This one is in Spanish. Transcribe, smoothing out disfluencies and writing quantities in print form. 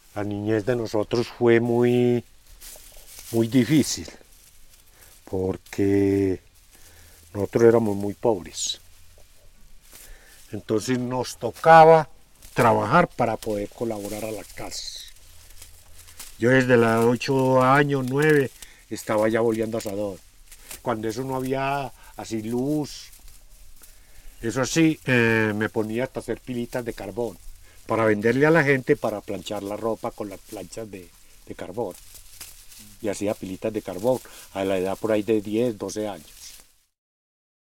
La niñez de nosotros fue muy difícil porque nosotros éramos muy pobres. Entonces nos tocaba trabajar para poder colaborar a las casas. Yo desde los 8 años, 9, estaba ya boleando asador. Cuando eso no había así luz, eso sí, me ponía hasta hacer pilitas de carbón para venderle a la gente para planchar la ropa con las planchas de carbón. Y hacía pilitas de carbón a la edad por ahí de 10, 12 años.